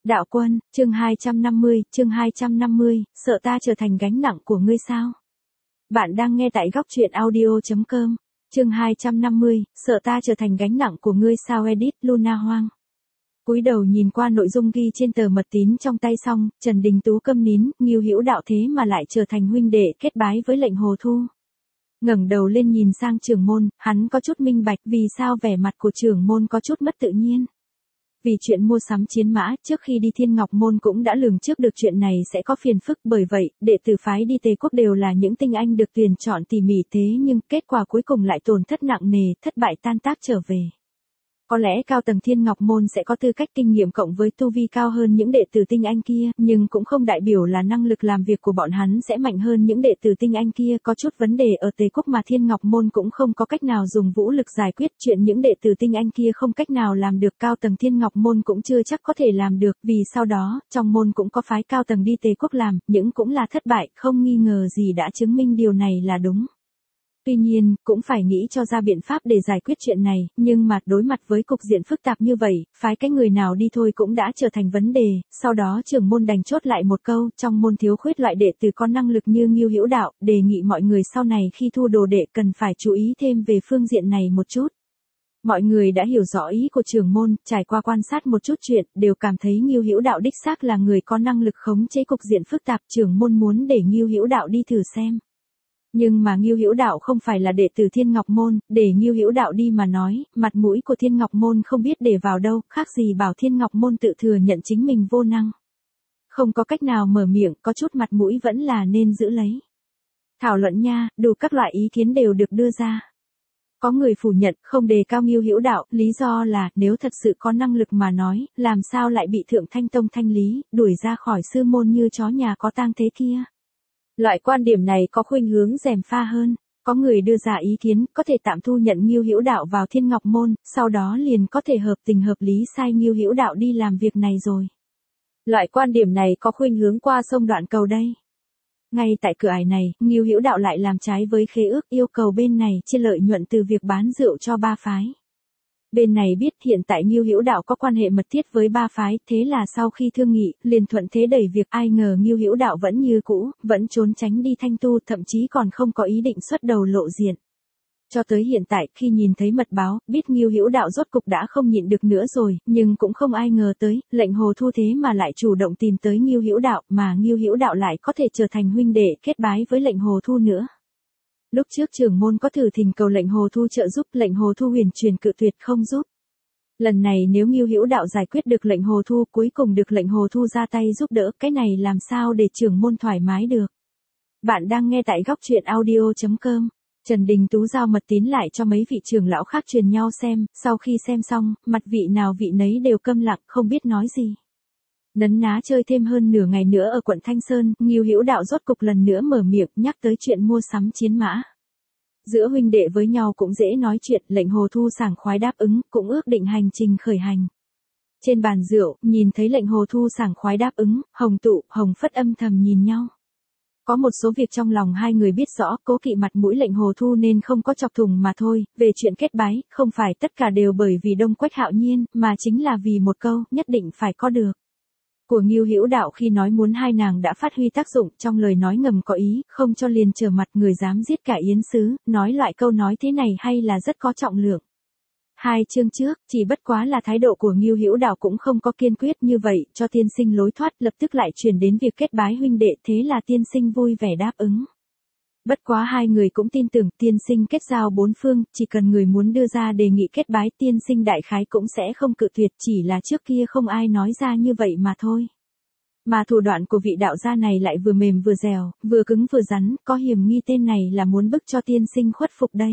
Đạo Quân, chương 250, sợ ta trở thành gánh nặng của ngươi sao? Bạn đang nghe tại góc truyện audio.com. Chương 250, sợ ta trở thành gánh nặng của ngươi sao? Edit Luna Hoang. Cúi đầu nhìn qua nội dung ghi trên tờ mật tín trong tay xong, Trần Đình Tú câm nín, Ngưu Hữu Đạo thế mà lại trở thành huynh đệ kết bái với Lệnh Hồ Thu. Ngẩng đầu lên nhìn sang trưởng môn, hắn có chút minh bạch vì sao vẻ mặt của trưởng môn có chút mất tự nhiên. Vì chuyện mua sắm chiến mã, trước khi đi Thiên Ngọc Môn cũng đã lường trước được chuyện này sẽ có phiền phức, bởi vậy, đệ tử phái đi Tề Quốc đều là những tinh anh được tuyển chọn tỉ mỉ, thế nhưng kết quả cuối cùng lại tổn thất nặng nề, thất bại tan tác trở về. Có lẽ cao tầng Thiên Ngọc Môn sẽ có tư cách kinh nghiệm cộng với tu vi cao hơn những đệ tử tinh anh kia, nhưng cũng không đại biểu là năng lực làm việc của bọn hắn sẽ mạnh hơn những đệ tử tinh anh kia. Có chút vấn đề ở Tề Quốc mà Thiên Ngọc Môn cũng không có cách nào dùng vũ lực giải quyết, chuyện những đệ tử tinh anh kia không cách nào làm được, cao tầng Thiên Ngọc Môn cũng chưa chắc có thể làm được, vì sau đó, trong môn cũng có phái cao tầng đi Tề Quốc làm, những cũng là thất bại, không nghi ngờ gì đã chứng minh điều này là đúng. Tuy nhiên, cũng phải nghĩ cho ra biện pháp để giải quyết chuyện này, nhưng mà đối mặt với cục diện phức tạp như vậy, phái cái người nào đi thôi cũng đã trở thành vấn đề. Sau đó trưởng môn đành chốt lại một câu, trong môn thiếu khuyết loại đệ tử có năng lực như Ngưu Hữu Đạo, đề nghị mọi người sau này khi thu đồ đệ cần phải chú ý thêm về phương diện này một chút. Mọi người đã hiểu rõ ý của trưởng môn, trải qua quan sát một chút chuyện, đều cảm thấy Ngưu Hữu Đạo đích xác là người có năng lực khống chế cục diện phức tạp, trưởng môn muốn để Ngưu Hữu Đạo đi thử xem. Nhưng mà Ngưu Hữu Đạo không phải là đệ tử Thiên Ngọc Môn, để Ngưu Hữu Đạo đi mà nói, mặt mũi của Thiên Ngọc Môn không biết để vào đâu, khác gì bảo Thiên Ngọc Môn tự thừa nhận chính mình vô năng. Không có cách nào mở miệng, có chút mặt mũi vẫn là nên giữ lấy. Thảo luận nha, đủ các loại ý kiến đều được đưa ra. Có người phủ nhận, không đề cao Ngưu Hữu Đạo, lý do là, nếu thật sự có năng lực mà nói, làm sao lại bị Thượng Thanh Tông thanh lý, đuổi ra khỏi sư môn như chó nhà có tang thế kia. Loại quan điểm này có khuynh hướng gièm pha hơn. Có người đưa ra ý kiến, có thể tạm thu nhận Ngưu Hữu Đạo vào Thiên Ngọc Môn, sau đó liền có thể hợp tình hợp lý sai Ngưu Hữu Đạo đi làm việc này rồi. Loại quan điểm này có khuynh hướng qua sông đoạn cầu đây. Ngay tại cửa ải này, Ngưu Hữu Đạo lại làm trái với khế ước, yêu cầu bên này chia lợi nhuận từ việc bán rượu cho ba phái. Bên này biết hiện tại Ngưu Hữu Đạo có quan hệ mật thiết với ba phái, thế là sau khi thương nghị, liền thuận thế đẩy việc, ai ngờ Ngưu Hữu Đạo vẫn như cũ, vẫn trốn tránh đi thanh tu, thậm chí còn không có ý định xuất đầu lộ diện. Cho tới hiện tại, khi nhìn thấy mật báo, biết Ngưu Hữu Đạo rốt cục đã không nhịn được nữa rồi, nhưng cũng không ai ngờ tới, Lệnh Hồ Thu thế mà lại chủ động tìm tới Ngưu Hữu Đạo, mà Ngưu Hữu Đạo lại có thể trở thành huynh đệ kết bái với Lệnh Hồ Thu nữa. Lúc trước trưởng môn có thử thỉnh cầu Lệnh Hồ Thu trợ giúp, Lệnh Hồ Thu huyền truyền cự tuyệt không giúp. Lần này nếu Ngưu Hữu Đạo giải quyết được Lệnh Hồ Thu, cuối cùng được Lệnh Hồ Thu ra tay giúp đỡ, cái này làm sao để trưởng môn thoải mái được. Bạn đang nghe tại góc truyện audio.com. Trần Đình Tú giao mật tín lại cho mấy vị trưởng lão khác truyền nhau xem, sau khi xem xong, mặt vị nào vị nấy đều câm lặng, không biết nói gì. Nấn ná chơi thêm hơn nửa ngày nữa ở quận Thanh Sơn, Ngưu Hữu Đạo rốt cục lần nữa mở miệng nhắc tới chuyện mua sắm chiến mã. Giữa huynh đệ với nhau cũng dễ nói chuyện, Lệnh Hồ Thu sảng khoái đáp ứng, cũng ước định hành trình khởi hành. Trên bàn rượu, nhìn thấy Lệnh Hồ Thu sảng khoái đáp ứng, Hồng Tụ, Hồng Phất âm thầm nhìn nhau. Có một số việc trong lòng hai người biết rõ, cố kỵ mặt mũi Lệnh Hồ Thu nên không có chọc thủng mà thôi. Về chuyện kết bái, không phải tất cả đều bởi vì Đông Quách Hạo Nhiên, mà chính là vì một câu, nhất định phải có được. Của Ngưu Hữu Đạo khi nói muốn hai nàng đã phát huy tác dụng, trong lời nói ngầm có ý, không cho liền trở mặt người dám giết cả Yến Sứ, nói loại câu nói thế này hay là rất có trọng lượng. Hai chương trước, chỉ bất quá là thái độ của Ngưu Hữu Đạo cũng không có kiên quyết như vậy, cho tiên sinh lối thoát, lập tức lại chuyển đến việc kết bái huynh đệ, thế là tiên sinh vui vẻ đáp ứng. Bất quá hai người cũng tin tưởng tiên sinh kết giao bốn phương, chỉ cần người muốn đưa ra đề nghị kết bái tiên sinh đại khái cũng sẽ không cự tuyệt, chỉ là trước kia không ai nói ra như vậy mà thôi. Mà thủ đoạn của vị đạo gia này lại vừa mềm vừa dẻo, vừa cứng vừa rắn, có hiểm nghi tên này là muốn bức cho tiên sinh khuất phục đây.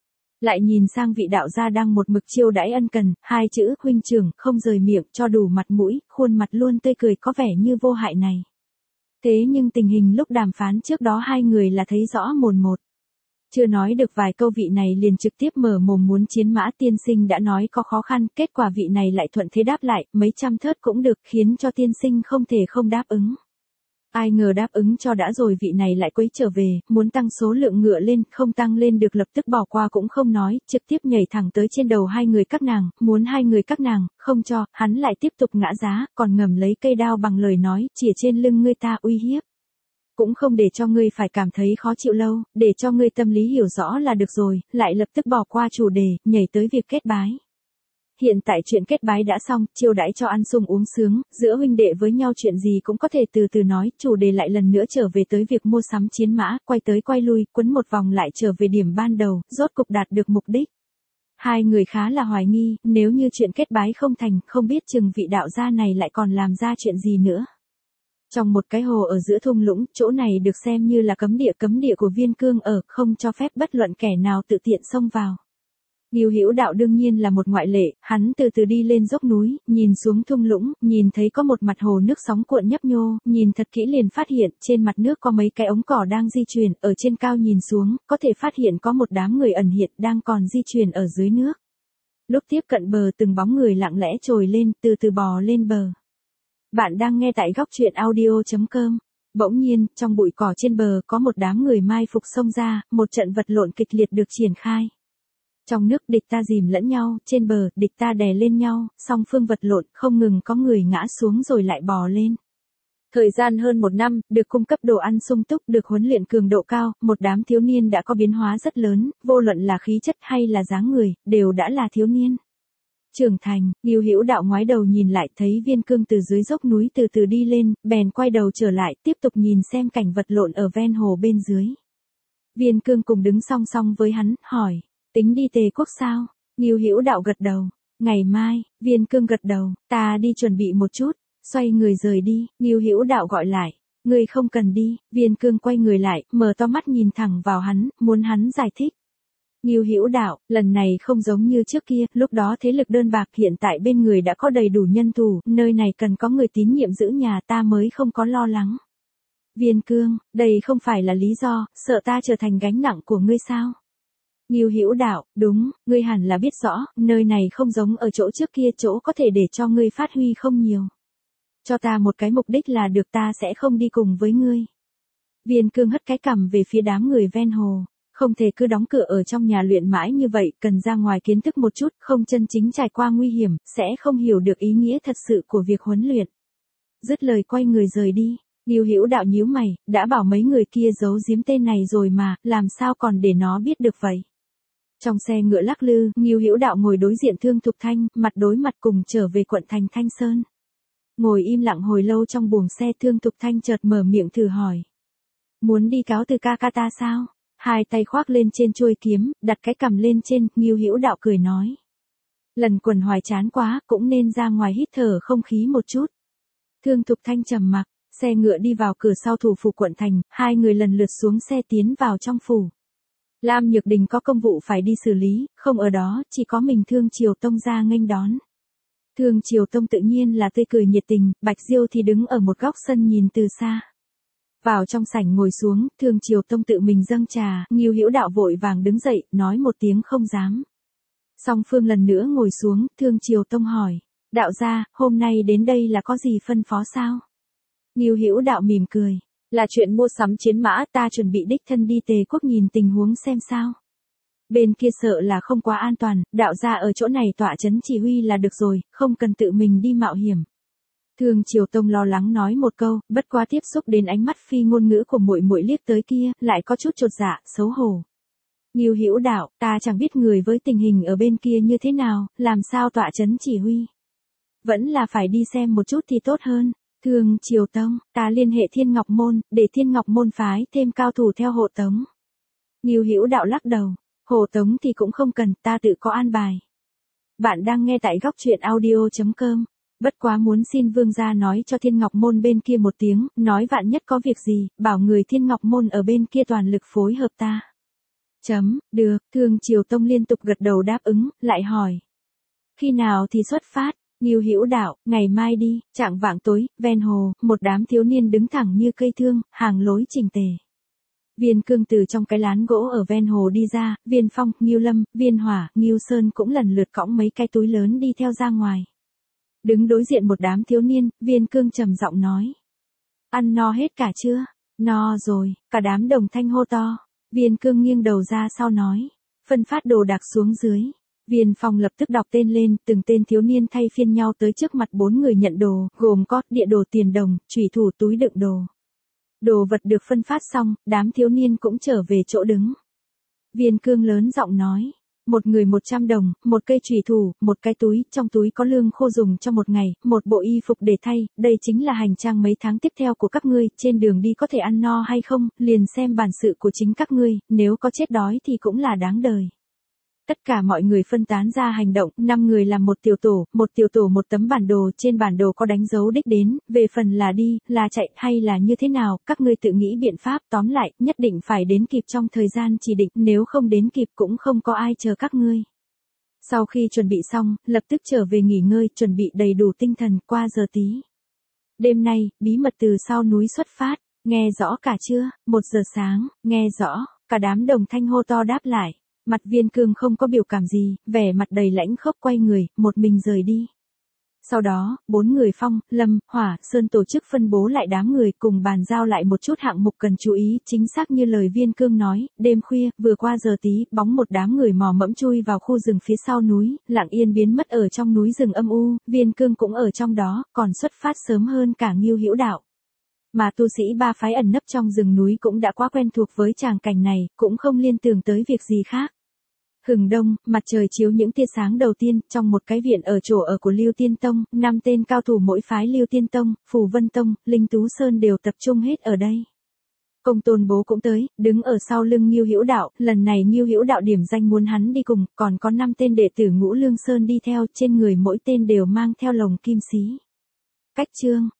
Lại nhìn sang vị đạo gia đang một mực chiêu đãi ân cần, hai chữ huynh trưởng không rời miệng cho đủ mặt mũi, khuôn mặt luôn tươi cười có vẻ như vô hại này. Thế nhưng tình hình lúc đàm phán trước đó hai người là thấy rõ mồn một. Chưa nói được vài câu vị này liền trực tiếp mở mồm muốn chiến mã, tiên sinh đã nói có khó khăn, kết quả vị này lại thuận thế đáp lại, mấy trăm thớt cũng được, khiến cho tiên sinh không thể không đáp ứng. Ai ngờ đáp ứng cho đã rồi vị này lại quấy trở về, muốn tăng số lượng ngựa lên, không tăng lên được lập tức bỏ qua cũng không nói, trực tiếp nhảy thẳng tới trên đầu hai người các nàng, muốn hai người các nàng, không cho, hắn lại tiếp tục ngã giá, còn ngầm lấy cây đao bằng lời nói, chỉa trên lưng ngươi ta uy hiếp. Cũng không để cho ngươi phải cảm thấy khó chịu lâu, để cho ngươi tâm lý hiểu rõ là được rồi, lại lập tức bỏ qua chủ đề, nhảy tới việc kết bái. Hiện tại chuyện kết bái đã xong, chiêu đãi cho ăn sung uống sướng, giữa huynh đệ với nhau chuyện gì cũng có thể từ từ nói, chủ đề lại lần nữa trở về tới việc mua sắm chiến mã, quay tới quay lui, quấn một vòng lại trở về điểm ban đầu, rốt cục đạt được mục đích. Hai người khá là hoài nghi, nếu như chuyện kết bái không thành, không biết chừng vị đạo gia này lại còn làm ra chuyện gì nữa. Trong một cái hồ ở giữa thung lũng, chỗ này được xem như là cấm địa của Viên Cương ở, không cho phép bất luận kẻ nào tự tiện xông vào. Ngưu Hữu Đạo đương nhiên là một ngoại lệ, hắn từ từ đi lên dốc núi, nhìn xuống thung lũng, nhìn thấy có một mặt hồ nước sóng cuộn nhấp nhô, nhìn thật kỹ liền phát hiện, trên mặt nước có mấy cái ống cỏ đang di chuyển, ở trên cao nhìn xuống, có thể phát hiện có một đám người ẩn hiện đang còn di chuyển ở dưới nước. Lúc tiếp cận bờ từng bóng người lặng lẽ trồi lên, từ từ bò lên bờ. Bạn đang nghe tại góc truyện audio.com. Bỗng nhiên, trong bụi cỏ trên bờ có một đám người mai phục xông ra, một trận vật lộn kịch liệt được triển khai. Trong nước địch ta dìm lẫn nhau, trên bờ địch ta đè lên nhau, song phương vật lộn không ngừng có người ngã xuống rồi lại bò lên. Thời gian hơn một năm, được cung cấp đồ ăn sung túc, được huấn luyện cường độ cao, một đám thiếu niên đã có biến hóa rất lớn, vô luận là khí chất hay là dáng người, đều đã là thiếu niên. Trưởng thành, Ngưu Hữu Đạo ngoái đầu nhìn lại thấy Viên Cương từ dưới dốc núi từ từ đi lên, bèn quay đầu trở lại, tiếp tục nhìn xem cảnh vật lộn ở ven hồ bên dưới. Viên Cương cùng đứng song song với hắn, hỏi, tính đi Tề Quốc sao? Ngưu Hữu Đạo gật đầu, ngày mai, Viên Cương gật đầu, ta đi chuẩn bị một chút, xoay người rời đi, Ngưu Hữu Đạo gọi lại, ngươi không cần đi, Viên Cương quay người lại, mở to mắt nhìn thẳng vào hắn, muốn hắn giải thích. Ngưu Hữu Đạo, lần này không giống như trước kia, lúc đó thế lực đơn bạc, hiện tại bên người đã có đầy đủ nhân thủ, nơi này cần có người tín nhiệm giữ nhà, ta mới không có lo lắng. Viên Cương, đây không phải là lý do, sợ ta trở thành gánh nặng của ngươi sao? Ngưu Hữu Đạo, đúng, ngươi hẳn là biết rõ, nơi này không giống ở chỗ trước kia, chỗ có thể để cho ngươi phát huy không nhiều. Cho ta một cái mục đích là được, ta sẽ không đi cùng với ngươi. Viên Cương hất cái cằm về phía đám người ven hồ. Không thể cứ đóng cửa ở trong nhà luyện mãi như vậy, cần ra ngoài kiến thức một chút, không chân chính trải qua nguy hiểm, sẽ không hiểu được ý nghĩa thật sự của việc huấn luyện. Dứt lời quay người rời đi, Ngưu Hữu Đạo nhíu mày, đã bảo mấy người kia giấu giếm tên này rồi mà, làm sao còn để nó biết được vậy. Trong xe ngựa lắc lư, Ngưu Hữu Đạo ngồi đối diện Thương Thục Thanh, mặt đối mặt cùng trở về quận thành Thanh Sơn. Ngồi im lặng hồi lâu trong buồng xe, Thương Thục Thanh chợt mở miệng thử hỏi. Muốn đi cáo từ ca ca ta sao? Hai tay khoác lên trên chuôi kiếm, đặt cái cằm lên trên, Ngưu Hữu Đạo cười nói. Lần quần hoài chán quá, cũng nên ra ngoài hít thở không khí một chút. Thương Thục Thanh trầm mặc, xe ngựa đi vào cửa sau thủ phủ quận thành, hai người lần lượt xuống xe tiến vào trong phủ. Lam Nhược Đình có công vụ phải đi xử lý, không ở đó, chỉ có mình Thương Triều Tông ra nghênh đón. Thương Triều Tông tự nhiên là tươi cười nhiệt tình, Bạch Diêu thì đứng ở một góc sân nhìn từ xa. Vào trong sảnh ngồi xuống, Thương Triều Tông tự mình dâng trà, Ngưu Hữu Đạo vội vàng đứng dậy, nói một tiếng không dám. Song phương lần nữa ngồi xuống, Thương Triều Tông hỏi, đạo gia, hôm nay đến đây là có gì phân phó sao? Ngưu Hữu Đạo mỉm cười, là chuyện mua sắm chiến mã, ta chuẩn bị đích thân đi Tề Quốc nhìn tình huống xem sao. Bên kia sợ là không quá an toàn, đạo gia ở chỗ này tọa trấn chỉ huy là được rồi, không cần tự mình đi mạo hiểm. Thương Triều Tông lo lắng nói một câu, bất quá tiếp xúc đến ánh mắt phi ngôn ngữ của muội muội liếc tới kia, lại có chút chột dạ, xấu hổ. Ngưu Hữu Đạo, ta chẳng biết người với tình hình ở bên kia như thế nào, làm sao tọa trấn chỉ huy. Vẫn là phải đi xem một chút thì tốt hơn. Thương Triều Tông, ta liên hệ Thiên Ngọc Môn, để Thiên Ngọc Môn phái thêm cao thủ theo hộ tống. Ngưu Hữu Đạo lắc đầu, hộ tống thì cũng không cần, ta tự có an bài. Bạn đang nghe tại góc truyện audio.com. Bất quá muốn xin vương gia nói cho Thiên Ngọc Môn bên kia một tiếng, nói vạn nhất có việc gì, bảo người Thiên Ngọc Môn ở bên kia toàn lực phối hợp ta. Được, Thương Triều Tông liên tục gật đầu đáp ứng, lại hỏi. Khi nào thì xuất phát? Ngưu Hữu Đạo, ngày mai đi, chạng vạng tối, ven hồ, một đám thiếu niên đứng thẳng như cây thương, hàng lối chỉnh tề. Viên Cương từ trong cái lán gỗ ở ven hồ đi ra, Viên Phong, Ngưu Lâm, Viên Hỏa, Ngưu Sơn cũng lần lượt cõng mấy cái túi lớn đi theo ra ngoài. Đứng đối diện một đám thiếu niên, Viên Cương trầm giọng nói. Ăn no hết cả chưa? No rồi, cả đám đồng thanh hô to. Viên Cương nghiêng đầu ra sau nói. Phân phát đồ đạc xuống dưới. Viên Phong lập tức đọc tên lên, từng tên thiếu niên thay phiên nhau tới trước mặt 4 người nhận đồ, gồm có địa đồ, tiền đồng, chủy thủ, túi đựng đồ. Đồ vật được phân phát xong, đám thiếu niên cũng trở về chỗ đứng. Viên Cương lớn giọng nói. Một người 100 đồng, một cây chủy thủ, một cái túi, trong túi có lương khô dùng cho một ngày, một bộ y phục để thay, đây chính là hành trang mấy tháng tiếp theo của các ngươi, trên đường đi có thể ăn no hay không, liền xem bản sự của chính các ngươi, nếu có chết đói thì cũng là đáng đời. Tất cả mọi người phân tán ra hành động, 5 người làm một tiểu tổ một tấm bản đồ, trên bản đồ có đánh dấu đích đến, về phần là đi, là chạy hay là như thế nào, các ngươi tự nghĩ biện pháp, tóm lại, nhất định phải đến kịp trong thời gian chỉ định, nếu không đến kịp cũng không có ai chờ các ngươi. Sau khi chuẩn bị xong, lập tức trở về nghỉ ngơi, chuẩn bị đầy đủ tinh thần, qua giờ tí. Đêm nay, bí mật từ sau núi xuất phát, nghe rõ cả chưa? 1 giờ sáng, nghe rõ, cả đám đồng thanh hô to đáp lại. Mặt Viên Cương không có biểu cảm gì, vẻ mặt đầy lãnh khốc quay người, một mình rời đi. Sau đó, 4 người Phong, Lâm, Hỏa, Sơn tổ chức phân bố lại đám người cùng bàn giao lại một chút hạng mục cần chú ý, chính xác như lời Viên Cương nói, đêm khuya, vừa qua giờ tí, bóng một đám người mò mẫm chui vào khu rừng phía sau núi, lặng yên biến mất ở trong núi rừng âm u, Viên Cương cũng ở trong đó, còn xuất phát sớm hơn cả Ngưu Hữu Đạo. Mà tu sĩ 3 phái ẩn nấp trong rừng núi cũng đã quá quen thuộc với tràng cảnh này, cũng không liên tưởng tới việc gì khác. Hừng đông, mặt trời chiếu những tia sáng đầu tiên, trong một cái viện ở chỗ ở của Lưu Tiên Tông, 5 tên cao thủ mỗi phái Lưu Tiên Tông, Phù Vân Tông, Linh Tú Sơn đều tập trung hết ở đây. Công Tôn Bố cũng tới, đứng ở sau lưng Ngưu Hữu Đạo, lần này Ngưu Hữu Đạo điểm danh muốn hắn đi cùng, còn có 5 tên đệ tử Ngũ Lương Sơn đi theo, trên người mỗi tên đều mang theo lồng kim xí. Cách chương